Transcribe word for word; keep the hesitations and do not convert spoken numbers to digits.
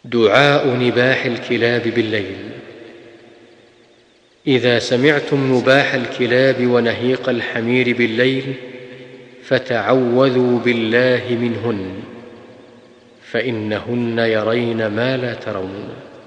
دعاء نباح الكلاب بالليل. إذا سمعتم نباح الكلاب ونهيق الحمير بالليل فتعوذوا بالله منهن، فإنهن يرين ما لا ترون.